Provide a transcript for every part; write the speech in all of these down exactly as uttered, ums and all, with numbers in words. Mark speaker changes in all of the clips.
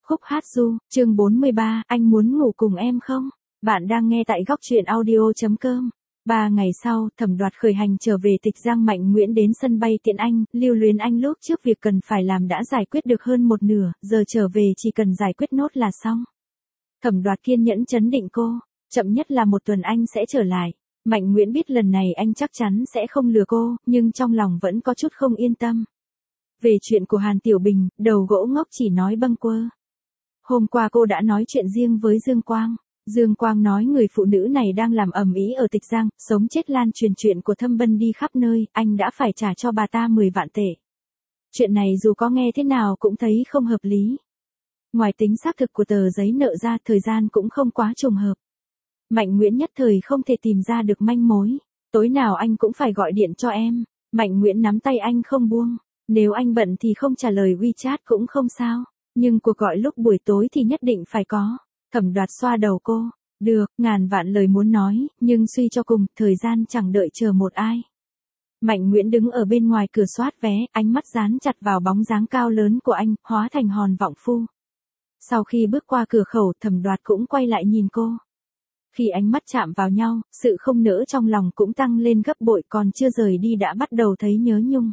Speaker 1: Khúc hát du, chương bốn mươi ba, anh muốn ngủ cùng em không? Bạn đang nghe tại góc truyện audio.com. Ba ngày sau, Thẩm Đoạt khởi hành trở về Tịch Giang. Mạnh Nguyễn đến sân bay tiện anh, lưu luyến anh lúc trước việc cần phải làm đã giải quyết được hơn một nửa, giờ trở về chỉ cần giải quyết nốt là xong. Thẩm Đoạt kiên nhẫn trấn định cô, chậm nhất là một tuần anh sẽ trở lại. Mạnh Nguyễn biết lần này anh chắc chắn sẽ không lừa cô, nhưng trong lòng vẫn có chút không yên tâm. Về chuyện của Hàn Tiểu Bình, đầu gỗ ngốc chỉ nói bâng quơ. Hôm qua cô đã nói chuyện riêng với Dương Quang. Dương Quang nói người phụ nữ này đang làm ầm ĩ ở Tịch Giang, sống chết lan truyền chuyện của Thâm Bân đi khắp nơi, anh đã phải trả cho bà ta mười vạn tệ. Chuyện này dù có nghe thế nào cũng thấy không hợp lý. Ngoài tính xác thực của tờ giấy nợ ra, thời gian cũng không quá trùng hợp. Mạnh Nguyễn nhất thời không thể tìm ra được manh mối. Tối nào anh cũng phải gọi điện cho em. Mạnh Nguyễn nắm tay anh không buông. Nếu anh bận thì không trả lời WeChat cũng không sao. Nhưng cuộc gọi lúc buổi tối thì nhất định phải có. Thẩm Đoạt xoa đầu cô. Được, ngàn vạn lời muốn nói, nhưng suy cho cùng, thời gian chẳng đợi chờ một ai. Mạnh Nguyễn đứng ở bên ngoài cửa soát vé, ánh mắt dán chặt vào bóng dáng cao lớn của anh, hóa thành hòn vọng phu. Sau khi bước qua cửa khẩu, Thẩm Đoạt cũng quay lại nhìn cô. Khi ánh mắt chạm vào nhau, sự không nỡ trong lòng cũng tăng lên gấp bội, còn chưa rời đi đã bắt đầu thấy nhớ nhung.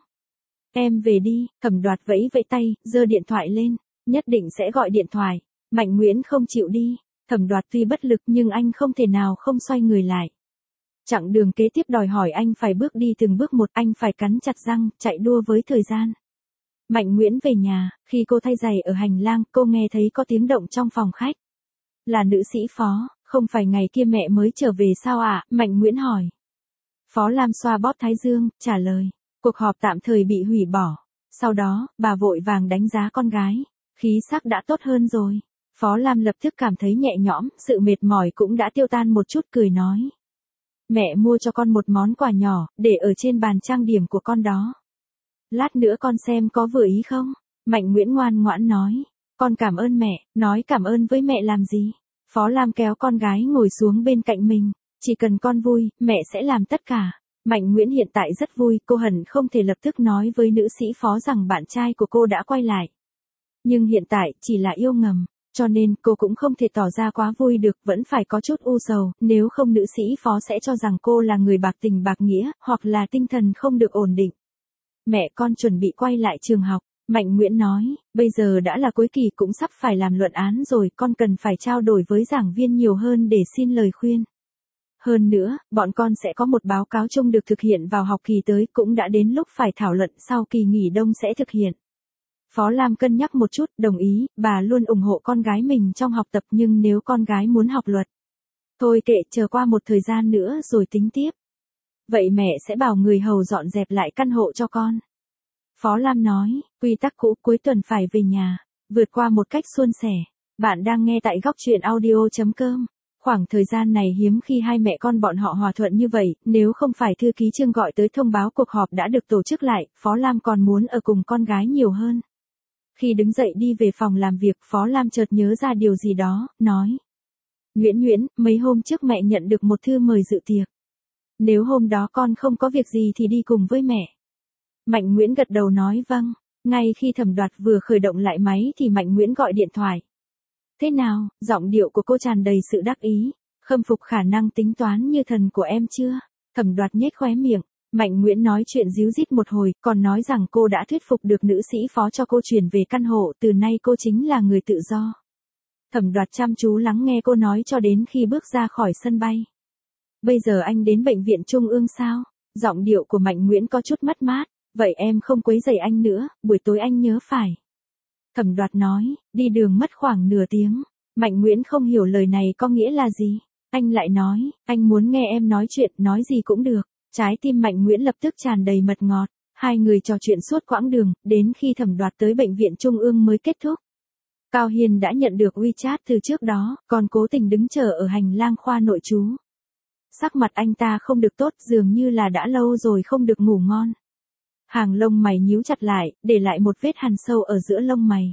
Speaker 1: Em về đi, Thẩm Đoạt vẫy vẫy tay, giơ điện thoại lên, nhất định sẽ gọi điện thoại. Mạnh Nguyễn không chịu đi, Thẩm Đoạt tuy bất lực nhưng anh không thể nào không xoay người lại. Chặng đường kế tiếp đòi hỏi anh phải bước đi từng bước một, anh phải cắn chặt răng, chạy đua với thời gian. Mạnh Nguyễn về nhà, khi cô thay giày ở hành lang, cô nghe thấy có tiếng động trong phòng khách. Là nữ sĩ Phó, không phải ngày kia mẹ mới trở về sao ạ? À? Mạnh Nguyễn hỏi. Phó Lam xoa bóp thái dương, trả lời. Cuộc họp tạm thời bị hủy bỏ. Sau đó, bà vội vàng đánh giá con gái. Khí sắc đã tốt hơn rồi. Phó Lam lập tức cảm thấy nhẹ nhõm, sự mệt mỏi cũng đã tiêu tan một chút, cười nói. Mẹ mua cho con một món quà nhỏ, để ở trên bàn trang điểm của con đó. Lát nữa con xem có vừa ý không? Mạnh Nguyễn ngoan ngoãn nói. Con cảm ơn mẹ, nói cảm ơn với mẹ làm gì? Phó Lam kéo con gái ngồi xuống bên cạnh mình. Chỉ cần con vui, mẹ sẽ làm tất cả. Mạnh Nguyễn hiện tại rất vui, cô hận không thể lập tức nói với nữ sĩ Phó rằng bạn trai của cô đã quay lại. Nhưng hiện tại, chỉ là yêu ngầm, cho nên cô cũng không thể tỏ ra quá vui được, vẫn phải có chút u sầu, nếu không nữ sĩ Phó sẽ cho rằng cô là người bạc tình bạc nghĩa, hoặc là tinh thần không được ổn định. Mẹ con chuẩn bị quay lại trường học, Mạnh Nguyễn nói, bây giờ đã là cuối kỳ cũng sắp phải làm luận án rồi, con cần phải trao đổi với giảng viên nhiều hơn để xin lời khuyên. Hơn nữa, bọn con sẽ có một báo cáo chung được thực hiện vào học kỳ tới, cũng đã đến lúc phải thảo luận sau kỳ nghỉ đông sẽ thực hiện. Phó Lam cân nhắc một chút, đồng ý, bà luôn ủng hộ con gái mình trong học tập, nhưng nếu con gái muốn học luật. Thôi kệ, chờ qua một thời gian nữa rồi tính tiếp. Vậy mẹ sẽ bảo người hầu dọn dẹp lại căn hộ cho con. Phó Lam nói, quy tắc cũ, cuối tuần phải về nhà, vượt qua một cách suôn sẻ. Bạn đang nghe tại góc truyện audio.com. Khoảng thời gian này hiếm khi hai mẹ con bọn họ hòa thuận như vậy, nếu không phải thư ký Trương gọi tới thông báo cuộc họp đã được tổ chức lại, Phó Lam còn muốn ở cùng con gái nhiều hơn. Khi đứng dậy đi về phòng làm việc, Phó Lam chợt nhớ ra điều gì đó, nói. Nguyễn Nguyễn, mấy hôm trước mẹ nhận được một thư mời dự tiệc. Nếu hôm đó con không có việc gì thì đi cùng với mẹ. Mạnh Nguyễn gật đầu nói vâng. Ngay khi Thẩm Đoạt vừa khởi động lại máy thì Mạnh Nguyễn gọi điện thoại. Thế nào, giọng điệu của cô tràn đầy sự đắc ý. Khâm phục khả năng tính toán như thần của em chưa? Thẩm Đoạt nhếch khóe miệng. Mạnh Nguyễn nói chuyện díu dít một hồi, còn nói rằng cô đã thuyết phục được nữ sĩ Phó cho cô chuyển về căn hộ, từ nay cô chính là người tự do. Thẩm Đoạt chăm chú lắng nghe cô nói cho đến khi bước ra khỏi sân bay. Bây giờ anh đến bệnh viện Trung ương sao? Giọng điệu của Mạnh Nguyễn có chút mất mát. Vậy em không quấy rầy anh nữa, buổi tối anh nhớ phải. Thẩm Đoạt nói, đi đường mất khoảng nửa tiếng. Mạnh Nguyễn không hiểu lời này có nghĩa là gì. Anh lại nói, anh muốn nghe em nói chuyện, nói gì cũng được. Trái tim Mạnh Nguyễn lập tức tràn đầy mật ngọt. Hai người trò chuyện suốt quãng đường, đến khi Thẩm Đoạt tới bệnh viện Trung ương mới kết thúc. Cao Hiên đã nhận được WeChat từ trước đó, còn cố tình đứng chờ ở hành lang khoa nội trú. Sắc mặt anh ta không được tốt, dường như là đã lâu rồi không được ngủ ngon. Hàng lông mày nhíu chặt lại, để lại một vết hằn sâu ở giữa lông mày.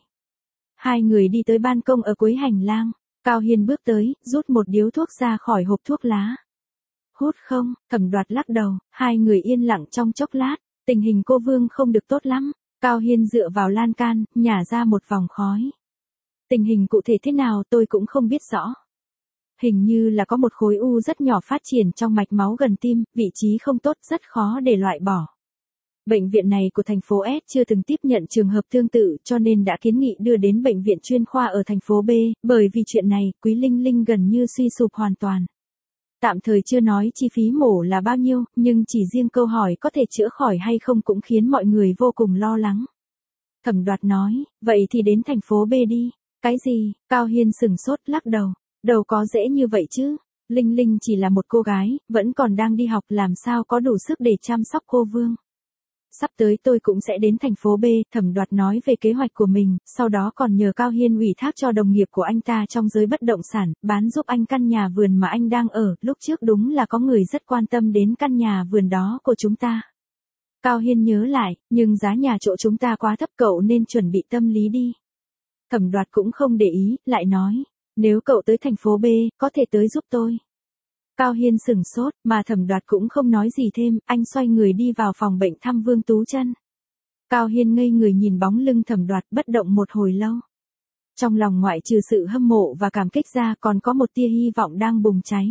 Speaker 1: Hai người đi tới ban công ở cuối hành lang. Cao Hiên bước tới, rút một điếu thuốc ra khỏi hộp thuốc lá. Hút không? Thẩm Đoạt lắc đầu. Hai người yên lặng trong chốc lát. Tình hình cô Vương không được tốt lắm. Cao Hiên dựa vào lan can, nhả ra một vòng khói. Tình hình cụ thể thế nào tôi cũng không biết rõ. Hình như là có một khối u rất nhỏ phát triển trong mạch máu gần tim, vị trí không tốt, rất khó để loại bỏ. Bệnh viện này của thành phố S chưa từng tiếp nhận trường hợp tương tự cho nên đã kiến nghị đưa đến bệnh viện chuyên khoa ở thành phố B, bởi vì chuyện này, Quý Linh Linh gần như suy sụp hoàn toàn. Tạm thời chưa nói chi phí mổ là bao nhiêu, nhưng chỉ riêng câu hỏi có thể chữa khỏi hay không cũng khiến mọi người vô cùng lo lắng. Thẩm Đoạt nói, vậy thì đến thành phố B đi. Cái gì? Cao Hiên sừng sốt lắc đầu. Đâu có dễ như vậy chứ. Linh Linh chỉ là một cô gái, vẫn còn đang đi học làm sao có đủ sức để chăm sóc cô Vương. Sắp tới tôi cũng sẽ đến thành phố B, Thẩm Đoạt nói về kế hoạch của mình, sau đó còn nhờ Cao Hiên ủy thác cho đồng nghiệp của anh ta trong giới bất động sản, bán giúp anh căn nhà vườn mà anh đang ở, lúc trước đúng là có người rất quan tâm đến căn nhà vườn đó của chúng ta. Cao Hiên nhớ lại, nhưng giá nhà chỗ chúng ta quá thấp cậu nên chuẩn bị tâm lý đi. Thẩm Đoạt cũng không để ý, lại nói, nếu cậu tới thành phố B, có thể tới giúp tôi. Cao Hiên sừng sốt, mà Thẩm Đoạt cũng không nói gì thêm, anh xoay người đi vào phòng bệnh thăm Vương Tú Chân. Cao Hiên ngây người nhìn bóng lưng Thẩm Đoạt bất động một hồi lâu. Trong lòng ngoại trừ sự hâm mộ và cảm kích ra còn có một tia hy vọng đang bùng cháy.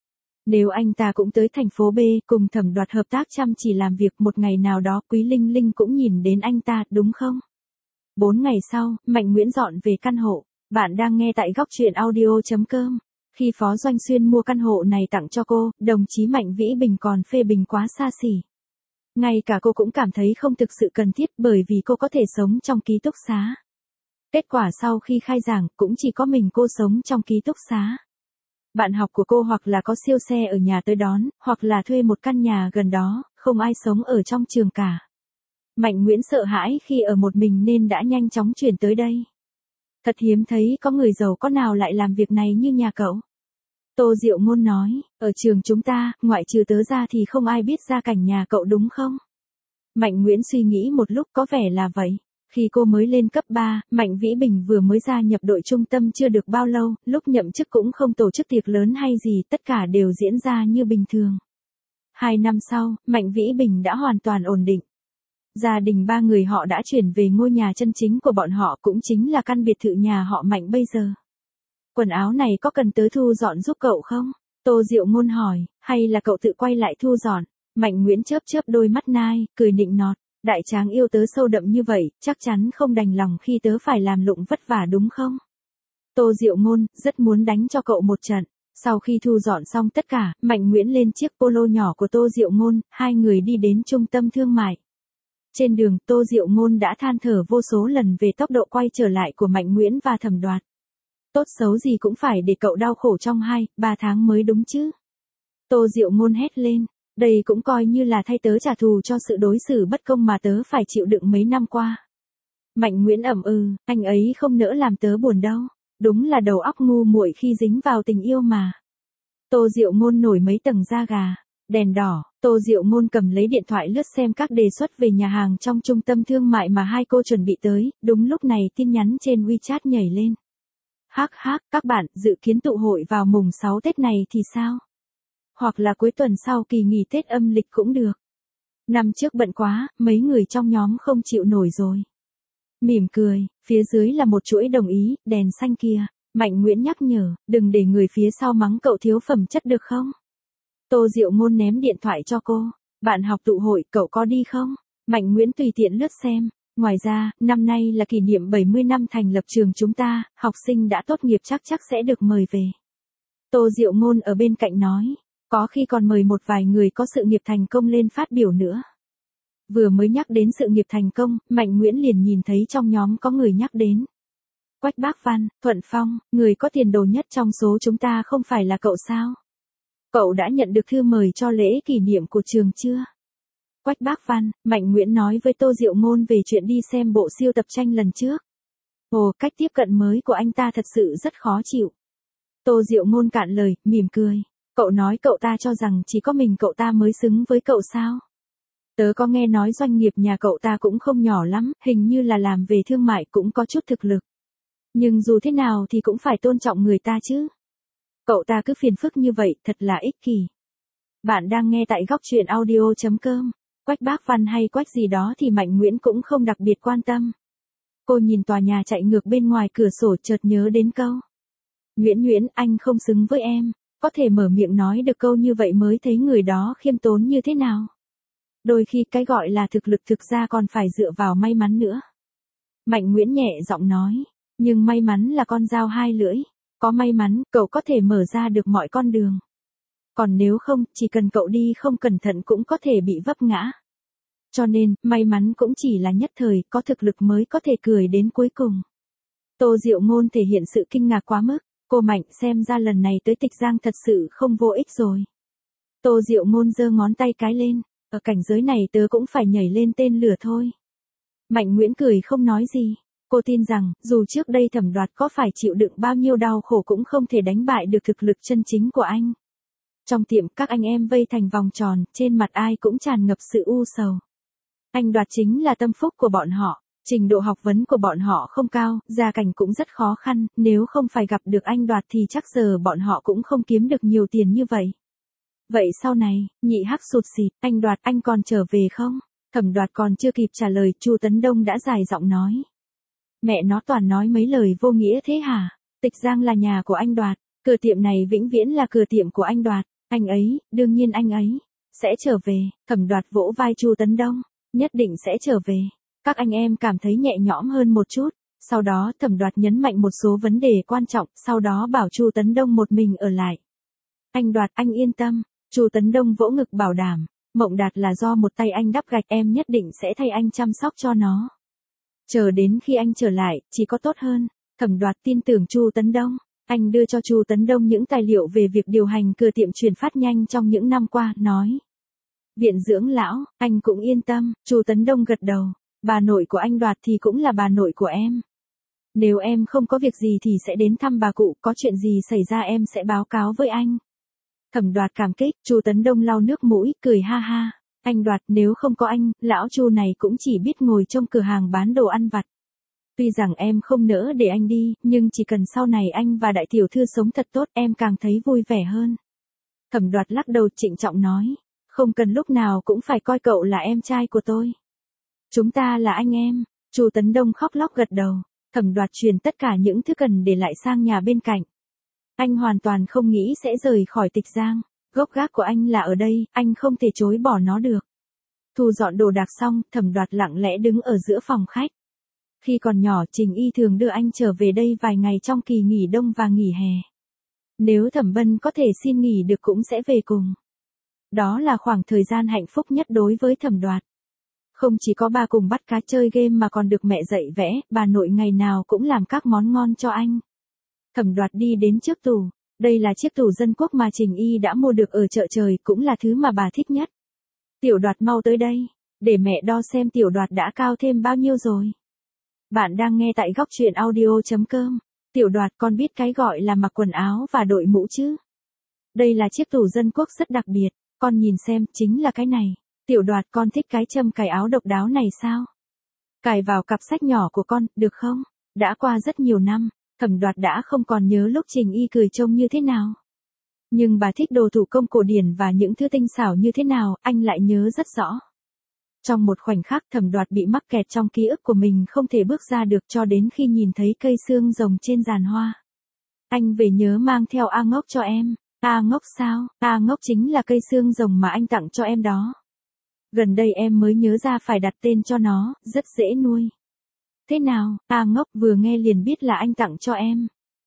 Speaker 1: Nếu anh ta cũng tới thành phố B cùng Thẩm Đoạt hợp tác chăm chỉ làm việc một ngày nào đó Quý Linh Linh cũng nhìn đến anh ta, đúng không? Bốn ngày sau, Mạnh Nguyễn dọn về căn hộ. Bạn đang nghe tại góc truyện audio chấm com. Khi Phó Doanh Xuyên mua căn hộ này tặng cho cô, đồng chí Mạnh Vĩ Bình còn phê bình quá xa xỉ. Ngay cả cô cũng cảm thấy không thực sự cần thiết bởi vì cô có thể sống trong ký túc xá. Kết quả sau khi khai giảng cũng chỉ có mình cô sống trong ký túc xá. Bạn học của cô hoặc là có siêu xe ở nhà tới đón, hoặc là thuê một căn nhà gần đó, không ai sống ở trong trường cả. Mạnh Nguyễn sợ hãi khi ở một mình nên đã nhanh chóng chuyển tới đây. Thật hiếm thấy có người giàu có nào lại làm việc này như nhà cậu. Tô Diệu Ngôn nói, ở trường chúng ta, ngoại trừ tớ ra thì không ai biết gia cảnh nhà cậu đúng không? Mạnh Nguyễn suy nghĩ một lúc có vẻ là vậy. Khi cô mới lên cấp ba, Mạnh Vĩ Bình vừa mới gia nhập đội trung tâm chưa được bao lâu, lúc nhậm chức cũng không tổ chức tiệc lớn hay gì, tất cả đều diễn ra như bình thường. Hai năm sau, Mạnh Vĩ Bình đã hoàn toàn ổn định. Gia đình ba người họ đã chuyển về ngôi nhà chân chính của bọn họ cũng chính là căn biệt thự nhà họ Mạnh bây giờ. Quần áo này có cần tớ thu dọn giúp cậu không? Tô Diệu Ngôn hỏi, hay là cậu tự quay lại thu dọn? Mạnh Nguyễn chớp chớp đôi mắt nai, cười nịnh nọt. Đại tráng yêu tớ sâu đậm như vậy, chắc chắn không đành lòng khi tớ phải làm lụng vất vả đúng không? Tô Diệu Ngôn, rất muốn đánh cho cậu một trận. Sau khi thu dọn xong tất cả, Mạnh Nguyễn lên chiếc polo nhỏ của Tô Diệu Ngôn, hai người đi đến trung tâm thương mại. Trên đường, Tô Diệu Ngôn đã than thở vô số lần về tốc độ quay trở lại của Mạnh Nguyễn và Thẩm Đoạt. Tốt xấu gì cũng phải để cậu đau khổ trong hai, ba tháng mới đúng chứ. Tô Diệu Ngôn hét lên, đây cũng coi như là thay tớ trả thù cho sự đối xử bất công mà tớ phải chịu đựng mấy năm qua. Mạnh Nguyễn ậm ừ, anh ấy không nỡ làm tớ buồn đâu, đúng là đầu óc ngu muội khi dính vào tình yêu mà. Tô Diệu Ngôn nổi mấy tầng da gà. Đèn đỏ, Tô Diệu Ngôn cầm lấy điện thoại lướt xem các đề xuất về nhà hàng trong trung tâm thương mại mà hai cô chuẩn bị tới, đúng lúc này tin nhắn trên WeChat nhảy lên. Hắc hắc, các bạn, dự kiến tụ hội vào mùng sáu Tết này thì sao? Hoặc là cuối tuần sau kỳ nghỉ Tết âm lịch cũng được. Năm trước bận quá, mấy người trong nhóm không chịu nổi rồi. Mỉm cười, phía dưới là một chuỗi đồng ý, đèn xanh kia. Mạnh Nguyễn nhắc nhở, đừng để người phía sau mắng cậu thiếu phẩm chất được không? Tô Diệu Ngôn ném điện thoại cho cô. Bạn học tụ hội, cậu có đi không? Mạnh Nguyễn tùy tiện lướt xem. Ngoài ra, năm nay là kỷ niệm bảy mươi năm thành lập trường chúng ta, học sinh đã tốt nghiệp chắc chắc sẽ được mời về. Tô Diệu Ngôn ở bên cạnh nói, có khi còn mời một vài người có sự nghiệp thành công lên phát biểu nữa. Vừa mới nhắc đến sự nghiệp thành công, Mạnh Nguyễn liền nhìn thấy trong nhóm có người nhắc đến. Quách Bác Văn, Thuận Phong, người có tiền đồ nhất trong số chúng ta không phải là cậu sao? Cậu đã nhận được thư mời cho lễ kỷ niệm của trường chưa? Quách Bác Văn, Mạnh Nguyễn nói với Tô Diệu Ngôn về chuyện đi xem bộ siêu tập tranh lần trước. Ồ, cách tiếp cận mới của anh ta thật sự rất khó chịu. Tô Diệu Ngôn cạn lời, mỉm cười. Cậu nói cậu ta cho rằng chỉ có mình cậu ta mới xứng với cậu sao? Tớ có nghe nói doanh nghiệp nhà cậu ta cũng không nhỏ lắm, hình như là làm về thương mại cũng có chút thực lực. Nhưng dù thế nào thì cũng phải tôn trọng người ta chứ. Cậu ta cứ phiền phức như vậy, thật là ích kỷ. Bạn đang nghe tại góc truyện audio chấm com. Quách Bác Văn hay Quách gì đó thì Mạnh Nguyễn cũng không đặc biệt quan tâm. Cô nhìn tòa nhà chạy ngược bên ngoài cửa sổ chợt nhớ đến câu. Nguyễn Nguyễn, anh không xứng với em. Có thể mở miệng nói được câu như vậy mới thấy người đó khiêm tốn như thế nào. Đôi khi cái gọi là thực lực thực ra còn phải dựa vào may mắn nữa. Mạnh Nguyễn nhẹ giọng nói. Nhưng may mắn là con dao hai lưỡi. Có may mắn, cậu có thể mở ra được mọi con đường. Còn nếu không, chỉ cần cậu đi không cẩn thận cũng có thể bị vấp ngã. Cho nên, may mắn cũng chỉ là nhất thời, có thực lực mới có thể cười đến cuối cùng. Tô Diệu Ngôn thể hiện sự kinh ngạc quá mức. Cô Mạnh, xem ra lần này tới Tịch Giang thật sự không vô ích rồi. Tô Diệu Ngôn giơ ngón tay cái lên. Ở cảnh giới này tớ cũng phải nhảy lên tên lửa thôi. Mạnh Nguyễn cười không nói gì. Cô tin rằng, dù trước đây Thẩm Đoạt có phải chịu đựng bao nhiêu đau khổ cũng không thể đánh bại được thực lực chân chính của anh. Trong tiệm, các anh em vây thành vòng tròn, trên mặt ai cũng tràn ngập sự u sầu. Anh Đoạt chính là tâm phúc của bọn họ. Trình độ học vấn của bọn họ không cao, gia cảnh cũng rất khó khăn, nếu không phải gặp được anh Đoạt thì chắc giờ bọn họ cũng không kiếm được nhiều tiền như vậy. Vậy sau này, Nhị Hắc sụt sịt, anh Đoạt anh còn trở về không? Thẩm Đoạt còn chưa kịp trả lời, Chu Tấn Đông đã dài giọng nói. Mẹ nó toàn nói mấy lời vô nghĩa thế hả? Tịch Giang là nhà của anh Đoạt, cửa tiệm này vĩnh viễn là cửa tiệm của anh Đoạt, anh ấy, đương nhiên anh ấy, sẽ trở về. Thẩm Đoạt vỗ vai Chu Tấn Đông, nhất định sẽ trở về. Các anh em cảm thấy nhẹ nhõm hơn một chút. Sau đó Thẩm Đoạt nhấn mạnh một số vấn đề quan trọng, sau đó bảo Chu Tấn Đông một mình ở lại. Anh Đoạt, anh yên tâm. Chu Tấn Đông vỗ ngực bảo đảm. Mộng Đạt là do một tay anh đắp gạch, em nhất định sẽ thay anh chăm sóc cho nó. Chờ đến khi anh trở lại, chỉ có tốt hơn. Thẩm Đoạt tin tưởng Chu Tấn Đông. Anh đưa cho Chu Tấn Đông những tài liệu về việc điều hành cửa tiệm chuyển phát nhanh trong những năm qua, nói. Viện dưỡng lão, anh cũng yên tâm. Chu Tấn Đông gật đầu. Bà nội của anh Đoạt thì cũng là bà nội của em. Nếu em không có việc gì thì sẽ đến thăm bà cụ, có chuyện gì xảy ra em sẽ báo cáo với anh. Thẩm Đoạt cảm kích, Chu Tấn Đông lau nước mũi, cười ha ha. Anh Đoạt, nếu không có anh, lão Chu này cũng chỉ biết ngồi trong cửa hàng bán đồ ăn vặt. Tuy rằng em không nỡ để anh đi, nhưng chỉ cần sau này anh và đại tiểu thư sống thật tốt, em càng thấy vui vẻ hơn. Thẩm Đoạt lắc đầu trịnh trọng nói. Không cần lúc nào cũng phải coi cậu là em trai của tôi. Chúng ta là anh em. Chu Tấn Đông khóc lóc gật đầu. Thẩm Đoạt truyền tất cả những thứ cần để lại sang nhà bên cạnh. Anh hoàn toàn không nghĩ sẽ rời khỏi Tịch Giang. Gốc gác của anh là ở đây, anh không thể chối bỏ nó được. Thu dọn đồ đạc xong, Thẩm Đoạt lặng lẽ đứng ở giữa phòng khách. Khi còn nhỏ, Trình Y thường đưa anh trở về đây vài ngày trong kỳ nghỉ đông và nghỉ hè. Nếu Thẩm Bân có thể xin nghỉ được cũng sẽ về cùng. Đó là khoảng thời gian hạnh phúc nhất đối với Thẩm Đoạt. Không chỉ có ba cùng bắt cá chơi game mà còn được mẹ dạy vẽ, bà nội ngày nào cũng làm các món ngon cho anh. Thẩm Đoạt đi đến trước tủ. Đây là chiếc tủ dân quốc mà Trình Y đã mua được ở chợ trời, cũng là thứ mà bà thích nhất. Tiểu Đoạt mau tới đây, để mẹ đo xem Tiểu Đoạt đã cao thêm bao nhiêu rồi. Bạn đang nghe tại góc truyện audio chấm com. Tiểu Đoạt, con biết cái gọi là mặc quần áo và đội mũ chứ? Đây là chiếc tủ dân quốc rất đặc biệt, con nhìn xem, chính là cái này. Tiểu Đoạt, con thích cái châm cài áo độc đáo này sao? Cài vào cặp sách nhỏ của con, được không? Đã qua rất nhiều năm, Thẩm Đoạt đã không còn nhớ lúc Trình Y cười trông như thế nào. Nhưng bà thích đồ thủ công cổ điển và những thứ tinh xảo như thế nào, anh lại nhớ rất rõ. Trong một khoảnh khắc, Thẩm Đoạt bị mắc kẹt trong ký ức của mình, không thể bước ra được cho đến khi nhìn thấy cây xương rồng trên giàn hoa. Anh về nhớ mang theo A Ngốc cho em. A Ngốc sao? A Ngốc chính là cây xương rồng mà anh tặng cho em đó. Gần đây em mới nhớ ra phải đặt tên cho nó, rất dễ nuôi. Thế nào, A Ngốc? Vừa nghe liền biết là anh tặng cho em.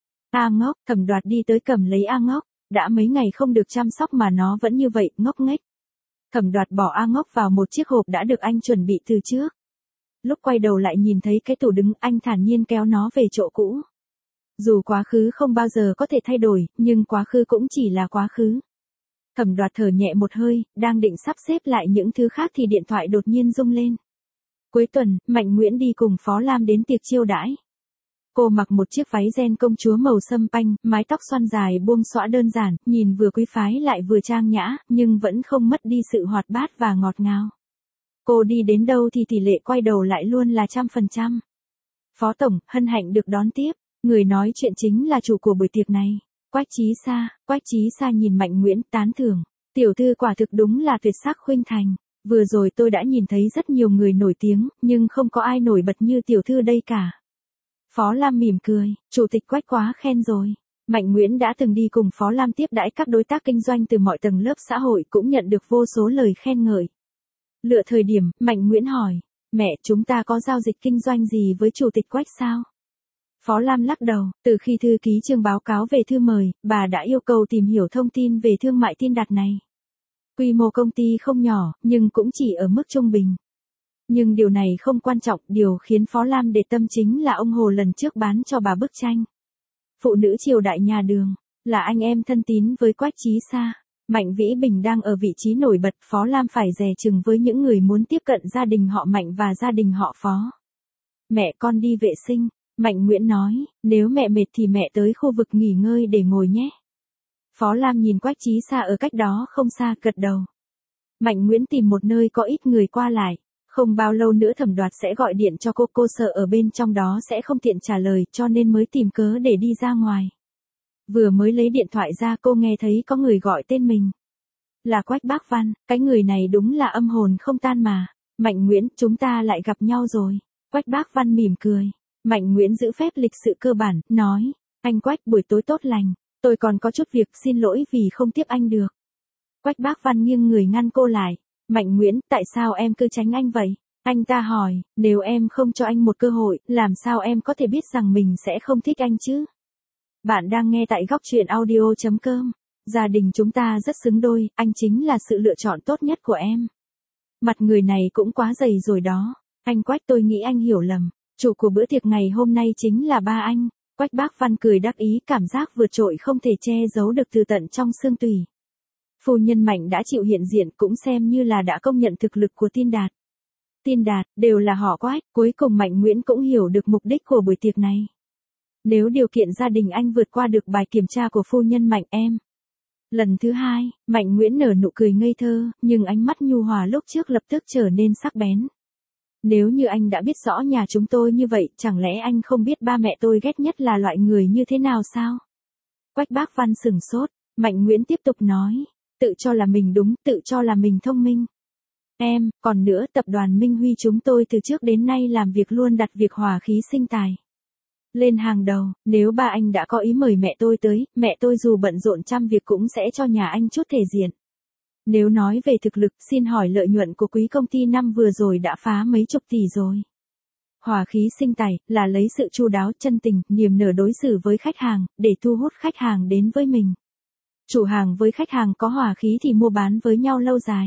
Speaker 1: A Ngốc, Thẩm Đoạt đi tới cầm lấy A Ngốc, đã mấy ngày không được chăm sóc mà nó vẫn như vậy, ngốc nghếch. Thẩm Đoạt bỏ A Ngốc vào một chiếc hộp đã được anh chuẩn bị từ trước. Lúc quay đầu lại nhìn thấy cái tủ đứng, anh thản nhiên kéo nó về chỗ cũ. Dù quá khứ không bao giờ có thể thay đổi, nhưng quá khứ cũng chỉ là quá khứ. Thẩm Đoạt thở nhẹ một hơi, đang định sắp xếp lại những thứ khác thì điện thoại đột nhiên rung lên. Cuối tuần, Mạnh Nguyễn đi cùng Phó Lam đến tiệc chiêu đãi. Cô mặc một chiếc váy ren công chúa màu sâm panh, mái tóc xoăn dài buông xõa đơn giản, nhìn vừa quý phái lại vừa trang nhã, nhưng vẫn không mất đi sự hoạt bát và ngọt ngào. Cô đi đến đâu thì tỷ lệ quay đầu lại luôn là trăm phần trăm. Phó Tổng, hân hạnh được đón tiếp. Người nói chuyện chính là chủ của buổi tiệc này. Quách Chí Sa. Quách Chí Sa nhìn Mạnh Nguyễn tán thưởng. Tiểu thư quả thực đúng là tuyệt sắc khuynh thành. Vừa rồi tôi đã nhìn thấy rất nhiều người nổi tiếng, nhưng không có ai nổi bật như tiểu thư đây cả. Phó Lam mỉm cười, Chủ tịch Quách quá khen rồi. Mạnh Nguyễn đã từng đi cùng Phó Lam tiếp đãi các đối tác kinh doanh từ mọi tầng lớp xã hội, cũng nhận được vô số lời khen ngợi. Lựa thời điểm, Mạnh Nguyễn hỏi, mẹ, chúng ta có giao dịch kinh doanh gì với Chủ tịch Quách sao? Phó Lam lắc đầu, từ khi thư ký Trương báo cáo về thư mời, bà đã yêu cầu tìm hiểu thông tin về thương mại tin đặt này. Quy mô công ty không nhỏ, nhưng cũng chỉ ở mức trung bình. Nhưng điều này không quan trọng, điều khiến Phó Lam để tâm chính là ông Hồ lần trước bán cho bà bức tranh Phụ nữ triều đại nhà Đường, là anh em thân tín với Quách Chí Sa. Mạnh Vĩ Bình đang ở vị trí nổi bật, Phó Lam phải dè chừng với những người muốn tiếp cận gia đình họ Mạnh và gia đình họ Phó. Mẹ con đi vệ sinh, Mạnh Nguyễn nói, nếu mẹ mệt thì mẹ tới khu vực nghỉ ngơi để ngồi nhé. Phó Lam nhìn Quách Chí Sa ở cách đó không xa, gật đầu. Mạnh Nguyễn tìm một nơi có ít người qua lại. Không bao lâu nữa Thẩm Đoạt sẽ gọi điện cho cô, cô sợ ở bên trong đó sẽ không tiện trả lời, cho nên mới tìm cớ để đi ra ngoài. Vừa mới lấy điện thoại ra cô nghe thấy có người gọi tên mình. Là Quách Bác Văn, cái người này đúng là âm hồn không tan mà. Mạnh Nguyễn, chúng ta lại gặp nhau rồi. Quách Bác Văn mỉm cười. Mạnh Nguyễn giữ phép lịch sự cơ bản, nói, anh Quách, buổi tối tốt lành, tôi còn có chút việc, xin lỗi vì không tiếp anh được. Quách Bác Văn nghiêng người ngăn cô lại. Mạnh Nguyễn, tại sao em cứ tránh anh vậy? Anh ta hỏi, nếu em không cho anh một cơ hội, làm sao em có thể biết rằng mình sẽ không thích anh chứ? Bạn đang nghe tại góc truyện audio chấm com. Gia đình chúng ta rất xứng đôi, anh chính là sự lựa chọn tốt nhất của em. Mặt người này cũng quá dày rồi đó. Anh Quách, tôi nghĩ anh hiểu lầm. Chủ của bữa tiệc ngày hôm nay chính là ba anh. Quách Bác Văn cười đắc ý, cảm giác vượt trội không thể che giấu được từ tận trong xương tủy. Phu nhân Mạnh đã chịu hiện diện, cũng xem như là đã công nhận thực lực của Tin Đạt. Tin Đạt, đều là họ Quách, cuối cùng Mạnh Nguyễn cũng hiểu được mục đích của buổi tiệc này. Nếu điều kiện gia đình anh vượt qua được bài kiểm tra của phu nhân Mạnh em. Lần thứ hai, Mạnh Nguyễn nở nụ cười ngây thơ, nhưng ánh mắt nhu hòa lúc trước lập tức trở nên sắc bén. Nếu như anh đã biết rõ nhà chúng tôi như vậy, chẳng lẽ anh không biết ba mẹ tôi ghét nhất là loại người như thế nào sao? Quách Bác Văn sửng sốt, Mạnh Nguyễn tiếp tục nói. Tự cho là mình đúng, tự cho là mình thông minh. Em, còn nữa, tập đoàn Minh Huy chúng tôi từ trước đến nay làm việc luôn đặt việc hòa khí sinh tài lên hàng đầu. Nếu ba anh đã có ý mời mẹ tôi tới, mẹ tôi dù bận rộn trăm việc cũng sẽ cho nhà anh chút thể diện. Nếu nói về thực lực, xin hỏi lợi nhuận của quý công ty năm vừa rồi đã phá mấy chục tỷ rồi. Hòa khí sinh tài, là lấy sự chu đáo, chân tình, niềm nở đối xử với khách hàng, để thu hút khách hàng đến với mình. Chủ hàng với khách hàng có hòa khí thì mua bán với nhau lâu dài.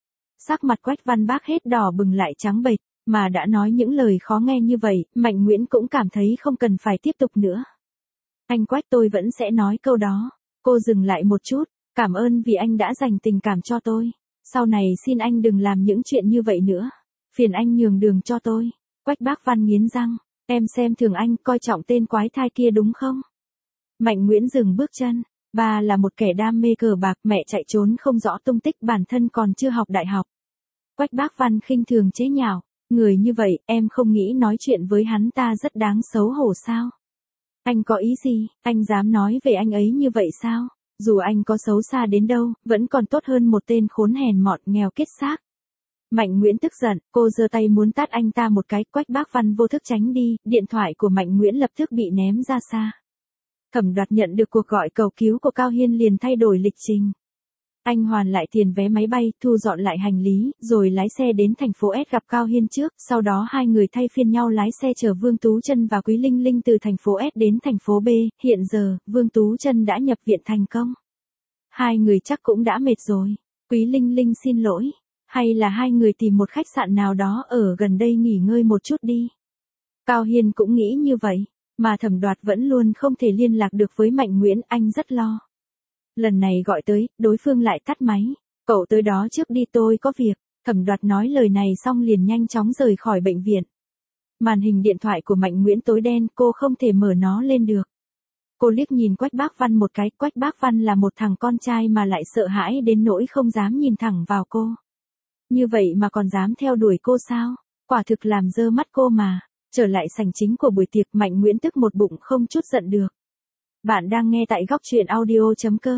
Speaker 1: Sắc mặt Quách Văn Bác hết đỏ bừng lại trắng bệch, mà đã nói những lời khó nghe như vậy, Mạnh Nguyễn cũng cảm thấy không cần phải tiếp tục nữa. Anh Quách, tôi vẫn sẽ nói câu đó. Cô dừng lại một chút, cảm ơn vì anh đã dành tình cảm cho tôi. Sau này xin anh đừng làm những chuyện như vậy nữa. Phiền anh nhường đường cho tôi. Quách Bác Văn nghiến răng, em xem thường anh, coi trọng tên quái thai kia đúng không? Mạnh Nguyễn dừng bước chân. Ba là một kẻ đam mê cờ bạc, mẹ chạy trốn không rõ tung tích, bản thân còn chưa học đại học. Quách Bác Văn khinh thường chế nhạo, người như vậy, em không nghĩ nói chuyện với hắn ta rất đáng xấu hổ sao? Anh có ý gì, anh dám nói về anh ấy như vậy sao? Dù anh có xấu xa đến đâu, vẫn còn tốt hơn một tên khốn hèn mọn nghèo kết xác. Mạnh Nguyễn tức giận, cô giơ tay muốn tát anh ta một cái, Quách Bác Văn vô thức tránh đi, điện thoại của Mạnh Nguyễn lập tức bị ném ra xa. Thẩm Đoạt nhận được cuộc gọi cầu cứu của Cao Hiên liền thay đổi lịch trình. Anh hoàn lại tiền vé máy bay, thu dọn lại hành lý, rồi lái xe đến thành phố S gặp Cao Hiên trước, sau đó hai người thay phiên nhau lái xe chở Vương Tú Chân và Quý Linh Linh từ thành phố S đến thành phố B, hiện giờ, Vương Tú Chân đã nhập viện thành công. Hai người chắc cũng đã mệt rồi. Quý Linh Linh xin lỗi, hay là hai người tìm một khách sạn nào đó ở gần đây nghỉ ngơi một chút đi. Cao Hiên cũng nghĩ như vậy. Mà Thẩm Đoạt vẫn luôn không thể liên lạc được với Mạnh Nguyễn, anh rất lo. Lần này gọi tới, đối phương lại tắt máy. Cậu tới đó trước đi, tôi có việc. Thẩm Đoạt nói lời này xong liền nhanh chóng rời khỏi bệnh viện. Màn hình điện thoại của Mạnh Nguyễn tối đen, cô không thể mở nó lên được. Cô liếc nhìn Quách Bác Văn một cái, Quách Bác Văn là một thằng con trai mà lại sợ hãi đến nỗi không dám nhìn thẳng vào cô. Như vậy mà còn dám theo đuổi cô sao? Quả thực làm dơ mắt cô mà. Trở lại sảnh chính của buổi tiệc, Mạnh Nguyễn tức một bụng không chút giận được. Bạn đang nghe tại góc truyện audio chấm com.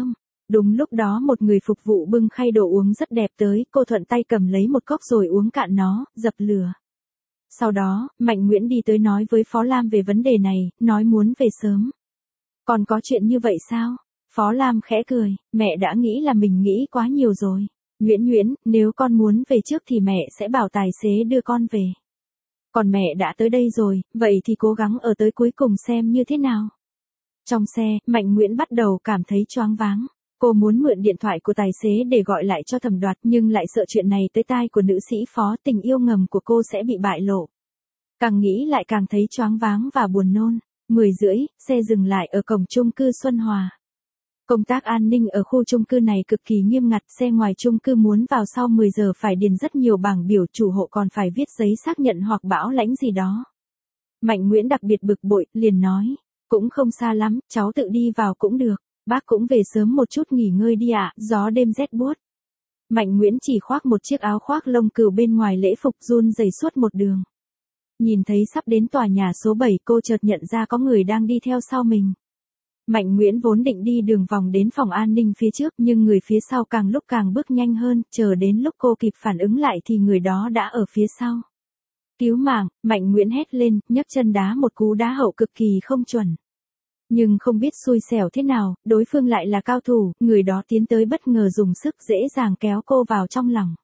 Speaker 1: Đúng lúc đó một người phục vụ bưng khay đồ uống rất đẹp tới, cô thuận tay cầm lấy một cốc rồi uống cạn nó, dập lửa. Sau đó, Mạnh Nguyễn đi tới nói với Phó Lam về vấn đề này, nói muốn về sớm. Còn có chuyện như vậy sao? Phó Lam khẽ cười, mẹ đã nghĩ là mình nghĩ quá nhiều rồi. Nguyễn Nguyễn, nếu con muốn về trước thì mẹ sẽ bảo tài xế đưa con về. Còn mẹ đã tới đây rồi, vậy thì cố gắng ở tới cuối cùng xem như thế nào. Trong xe, Mạnh Nguyễn bắt đầu cảm thấy choáng váng. Cô muốn mượn điện thoại của tài xế để gọi lại cho Thẩm Đoạt nhưng lại sợ chuyện này tới tai của nữ sĩ Phó, tình yêu ngầm của cô sẽ bị bại lộ. Càng nghĩ lại càng thấy choáng váng và buồn nôn. mười rưỡi, xe dừng lại ở cổng chung cư Xuân Hòa. Công tác an ninh ở khu chung cư này cực kỳ nghiêm ngặt, xe ngoài chung cư muốn vào sau mười giờ phải điền rất nhiều bảng biểu, chủ hộ còn phải viết giấy xác nhận hoặc bảo lãnh gì đó. Mạnh Nguyễn đặc biệt bực bội, liền nói, cũng không xa lắm, cháu tự đi vào cũng được, bác cũng về sớm một chút nghỉ ngơi đi ạ, gió đêm rét buốt. Mạnh Nguyễn chỉ khoác một chiếc áo khoác lông cừu bên ngoài lễ phục run rẩy suốt một đường. Nhìn thấy sắp đến tòa nhà số bảy, cô chợt nhận ra có người đang đi theo sau mình. Mạnh Nguyễn vốn định đi đường vòng đến phòng an ninh phía trước nhưng người phía sau càng lúc càng bước nhanh hơn, chờ đến lúc cô kịp phản ứng lại thì người đó đã ở phía sau. Cứu mạng, Mạnh Nguyễn hét lên, nhấc chân đá một cú đá hậu cực kỳ không chuẩn. Nhưng không biết xui xẻo thế nào, đối phương lại là cao thủ, người đó tiến tới bất ngờ dùng sức dễ dàng kéo cô vào trong lòng.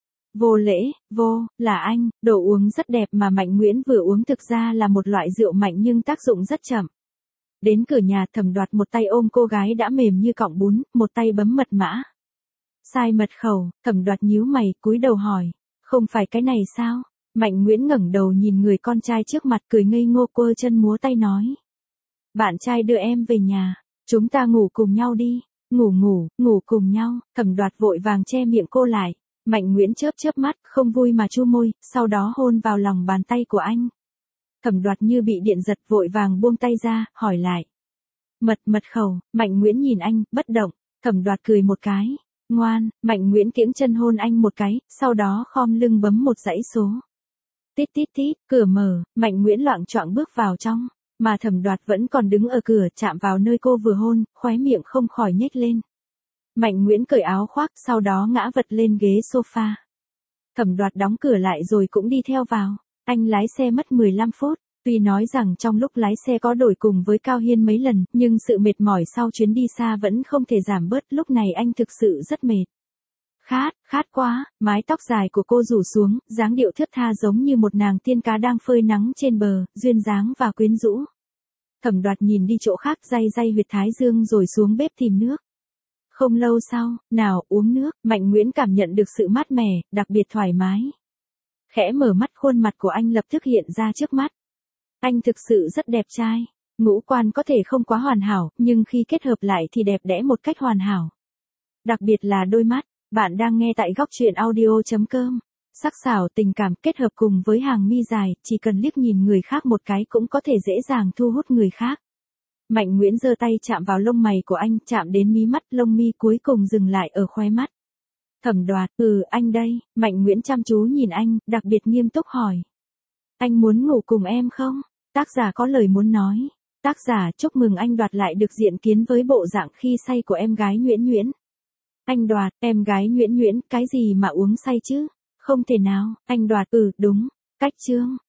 Speaker 1: Vô lễ, vô, là anh, đồ uống rất đẹp mà Mạnh Nguyễn vừa uống thực ra là một loại rượu mạnh nhưng tác dụng rất chậm. Đến cửa nhà, Thẩm Đoạt một tay ôm cô gái đã mềm như cọng bún, một tay bấm mật mã. Sai mật khẩu, Thẩm Đoạt nhíu mày, cúi đầu hỏi, không phải cái này sao? Mạnh Nguyễn ngẩng đầu nhìn người con trai trước mặt cười ngây ngô, quơ chân múa tay nói. Bạn trai đưa em về nhà, chúng ta ngủ cùng nhau đi, ngủ ngủ, ngủ cùng nhau, Thẩm Đoạt vội vàng che miệng cô lại. Mạnh Nguyễn chớp chớp mắt, không vui mà chu môi, sau đó hôn vào lòng bàn tay của anh. Thẩm Đoạt như bị điện giật vội vàng buông tay ra, hỏi lại. Mật, mật khẩu, Mạnh Nguyễn nhìn anh, bất động, Thẩm Đoạt cười một cái. Ngoan, Mạnh Nguyễn kiễng chân hôn anh một cái, sau đó khom lưng bấm một dãy số. Tít tít tít, cửa mở, Mạnh Nguyễn loạng choạng bước vào trong, mà Thẩm Đoạt vẫn còn đứng ở cửa chạm vào nơi cô vừa hôn, khóe miệng không khỏi nhếch lên. Mạnh Nguyễn cởi áo khoác, sau đó ngã vật lên ghế sofa. Thẩm Đoạt đóng cửa lại rồi cũng đi theo vào. Anh lái xe mất mười lăm phút, tuy nói rằng trong lúc lái xe có đổi cùng với Cao Hiên mấy lần, nhưng sự mệt mỏi sau chuyến đi xa vẫn không thể giảm bớt, lúc này anh thực sự rất mệt. Khát, khát quá, mái tóc dài của cô rủ xuống, dáng điệu thướt tha giống như một nàng tiên cá đang phơi nắng trên bờ, duyên dáng và quyến rũ. Thẩm Đoạt nhìn đi chỗ khác, day day huyệt thái dương rồi xuống bếp tìm nước. Không lâu sau, nào, uống nước, Mạnh Nguyễn cảm nhận được sự mát mẻ, đặc biệt thoải mái. Khẽ mở mắt, khuôn mặt của anh lập tức hiện ra trước mắt. Anh thực sự rất đẹp trai. Ngũ quan có thể không quá hoàn hảo, nhưng khi kết hợp lại thì đẹp đẽ một cách hoàn hảo. Đặc biệt là đôi mắt. Bạn đang nghe tại góc truyện audio chấm com. Sắc sảo tình cảm kết hợp cùng với hàng mi dài, chỉ cần liếc nhìn người khác một cái cũng có thể dễ dàng thu hút người khác. Mạnh Nguyễn giơ tay chạm vào lông mày của anh, chạm đến mí mắt, lông mi cuối cùng dừng lại ở khóe mắt. Thẩm Đoạt, ừ, anh đây, Mạnh Nguyễn chăm chú nhìn anh, đặc biệt nghiêm túc hỏi. Anh muốn ngủ cùng em không? Tác giả có lời muốn nói. Tác giả chúc mừng anh Đoạt lại được diện kiến với bộ dạng khi say của em gái Nguyễn Nguyễn. Anh Đoạt, em gái Nguyễn Nguyễn, cái gì mà uống say chứ? Không thể nào, anh Đoạt, ừ, đúng, cách chương.